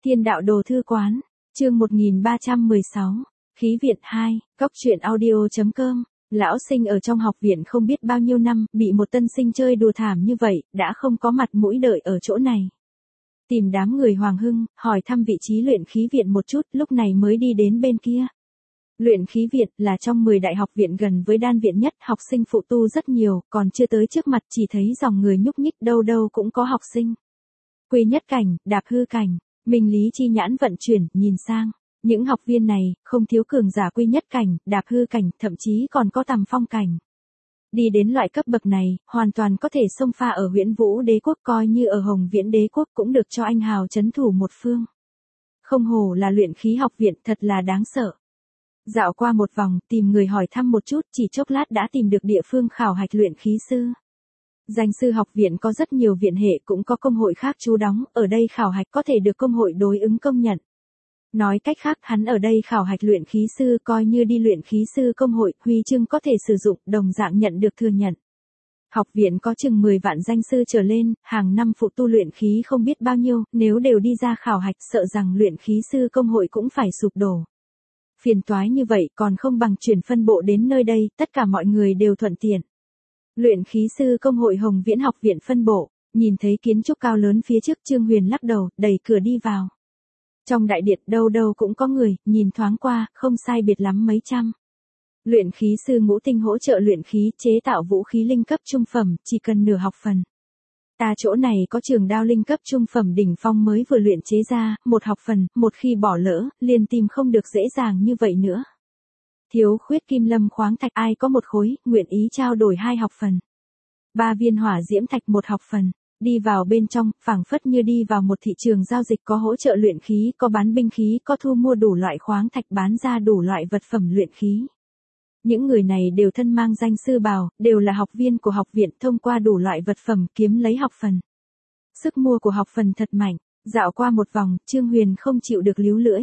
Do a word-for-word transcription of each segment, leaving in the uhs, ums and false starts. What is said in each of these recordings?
Thiên đạo đồ thư quán, chương một nghìn ba trăm mười sáu, khí viện hai, cóc truyện audio.com. Lão sinh ở trong học viện không biết bao nhiêu năm, bị một tân sinh chơi đùa thảm như vậy, đã không có mặt mũi đợi ở chỗ này. Tìm đám người Hoàng Hưng, hỏi thăm vị trí luyện khí viện một chút, lúc này mới đi đến bên kia. Luyện khí viện là trong mười đại học viện gần với đan viện nhất, học sinh phụ tu rất nhiều, còn chưa tới trước mặt chỉ thấy dòng người nhúc nhích, đâu đâu cũng có học sinh. Quy nhất cảnh, đạp hư cảnh, Minh Lý chi nhãn vận chuyển, nhìn sang. Những học viên này, không thiếu cường giả quy nhất cảnh, đạp hư cảnh, thậm chí còn có tầm phong cảnh. Đi đến loại cấp bậc này, hoàn toàn có thể xông pha ở Huyễn Vũ Đế quốc, coi như ở Hồng Viễn Đế quốc cũng được cho anh hào trấn thủ một phương. Không hổ là luyện khí học viện, thật là đáng sợ. Dạo qua một vòng, tìm người hỏi thăm một chút, chỉ chốc lát đã tìm được địa phương khảo hạch luyện khí sư. Danh sư học viện có rất nhiều viện hệ, cũng có công hội khác trú đóng, ở đây khảo hạch có thể được công hội đối ứng công nhận. Nói cách khác, hắn ở đây khảo hạch luyện khí sư coi như đi luyện khí sư công hội, huy chương có thể sử dụng, đồng dạng nhận được thừa nhận. Học viện có chừng mười vạn danh sư trở lên, hàng năm phụ tu luyện khí không biết bao nhiêu, nếu đều đi ra khảo hạch sợ rằng luyện khí sư công hội cũng phải sụp đổ. Phiền toái như vậy còn không bằng chuyển phân bộ đến nơi đây, tất cả mọi người đều thuận tiện. Luyện khí sư công hội Hồng Viễn học viện phân bộ, nhìn thấy kiến trúc cao lớn phía trước, Trương Huyền lắc đầu, đẩy cửa đi vào. Trong đại điện đâu đâu cũng có người, nhìn thoáng qua, không sai biệt lắm mấy trăm. Luyện khí sư ngũ tinh hỗ trợ luyện khí, chế tạo vũ khí linh cấp trung phẩm, chỉ cần nửa học phần. Ta chỗ này có trường đao linh cấp trung phẩm đỉnh phong mới vừa luyện chế ra, một học phần, một khi bỏ lỡ, liền tìm không được dễ dàng như vậy nữa. Thiếu khuyết kim lâm khoáng thạch, ai có một khối, nguyện ý trao đổi hai học phần. Ba viên hỏa diễm thạch một học phần. Đi vào bên trong, phảng phất như đi vào một thị trường giao dịch, có hỗ trợ luyện khí, có bán binh khí, có thu mua đủ loại khoáng thạch, bán ra đủ loại vật phẩm luyện khí. Những người này đều thân mang danh sư bào, đều là học viên của học viện, thông qua đủ loại vật phẩm kiếm lấy học phần. Sức mua của học phần thật mạnh, dạo qua một vòng, Trương Huyền không chịu được líu lưỡi.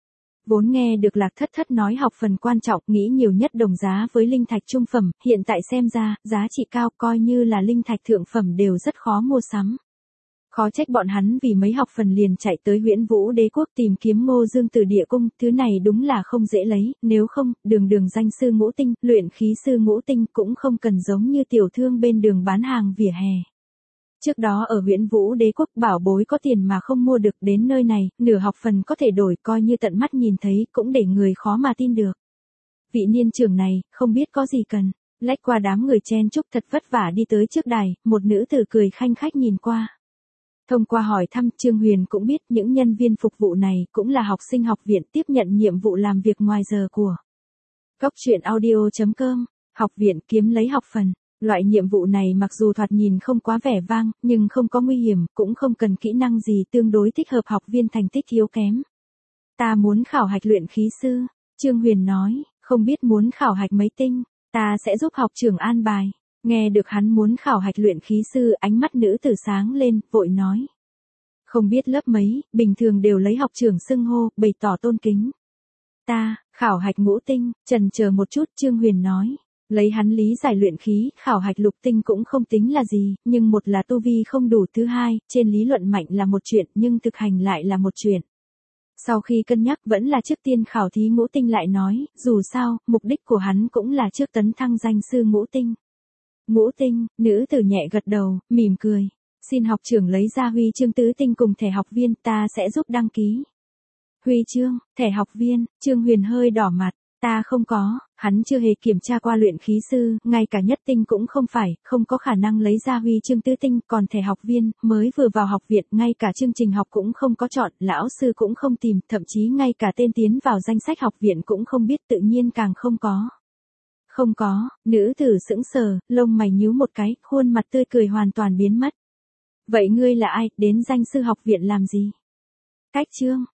Vốn nghe được Lạc Thất Thất nói học phần quan trọng, nghĩ nhiều nhất đồng giá với linh thạch trung phẩm, hiện tại xem ra, giá trị cao, coi như là linh thạch thượng phẩm đều rất khó mua sắm. Khó trách bọn hắn vì mấy học phần liền chạy tới Huyễn Vũ Đế quốc tìm kiếm Ngô Dương từ địa cung, thứ này đúng là không dễ lấy, nếu không, đường đường danh sư ngũ tinh, luyện khí sư ngũ tinh cũng không cần giống như tiểu thương bên đường bán hàng vỉa hè. Trước đó ở Huyễn Vũ Đế quốc bảo bối có tiền mà không mua được, đến nơi này, nửa học phần có thể đổi, coi như tận mắt nhìn thấy, cũng để người khó mà tin được. Vị niên trưởng này, không biết có gì cần, lách qua đám người chen chúc thật vất vả đi tới trước đài, một nữ tử cười khanh khách nhìn qua. Thông qua hỏi thăm, Trương Huyền cũng biết những nhân viên phục vụ này cũng là học sinh học viện tiếp nhận nhiệm vụ làm việc ngoài giờ của. Cóc truyện audio.com, học viện kiếm lấy học phần. Loại nhiệm vụ này mặc dù thoạt nhìn không quá vẻ vang, nhưng không có nguy hiểm, cũng không cần kỹ năng gì, tương đối thích hợp học viên thành tích yếu kém. Ta muốn khảo hạch luyện khí sư, Trương Huyền nói, không biết muốn khảo hạch mấy tinh, ta sẽ giúp học trưởng an bài. Nghe được hắn muốn khảo hạch luyện khí sư, ánh mắt nữ tử sáng lên, vội nói. Không biết lớp mấy, bình thường đều lấy học trưởng xưng hô, bày tỏ tôn kính. Ta, khảo hạch ngũ tinh, chần chờ một chút, Trương Huyền nói. Lấy hắn lý giải luyện khí, khảo hạch lục tinh cũng không tính là gì, nhưng một là tu vi không đủ, thứ hai, trên lý luận mạnh là một chuyện, nhưng thực hành lại là một chuyện. Sau khi cân nhắc vẫn là trước tiên khảo thí ngũ tinh lại nói, dù sao, mục đích của hắn cũng là trước tấn thăng danh sư ngũ tinh. Ngũ tinh, nữ tử nhẹ gật đầu, mỉm cười. Xin học trưởng lấy ra huy chương tứ tinh cùng thẻ học viên, ta sẽ giúp đăng ký. Huy chương, thẻ học viên, Trương Huyền hơi đỏ mặt. Ta không có, hắn chưa hề kiểm tra qua luyện khí sư, ngay cả nhất tinh cũng không phải, không có khả năng lấy ra huy chương tứ tinh, còn thẻ học viên, mới vừa vào học viện, ngay cả chương trình học cũng không có chọn, lão sư cũng không tìm, thậm chí ngay cả tên tiến vào danh sách học viện cũng không biết, tự nhiên càng không có. Không có, nữ tử sững sờ, lông mày nhíu một cái, khuôn mặt tươi cười hoàn toàn biến mất. Vậy ngươi là ai, đến danh sư học viện làm gì? Cách chương,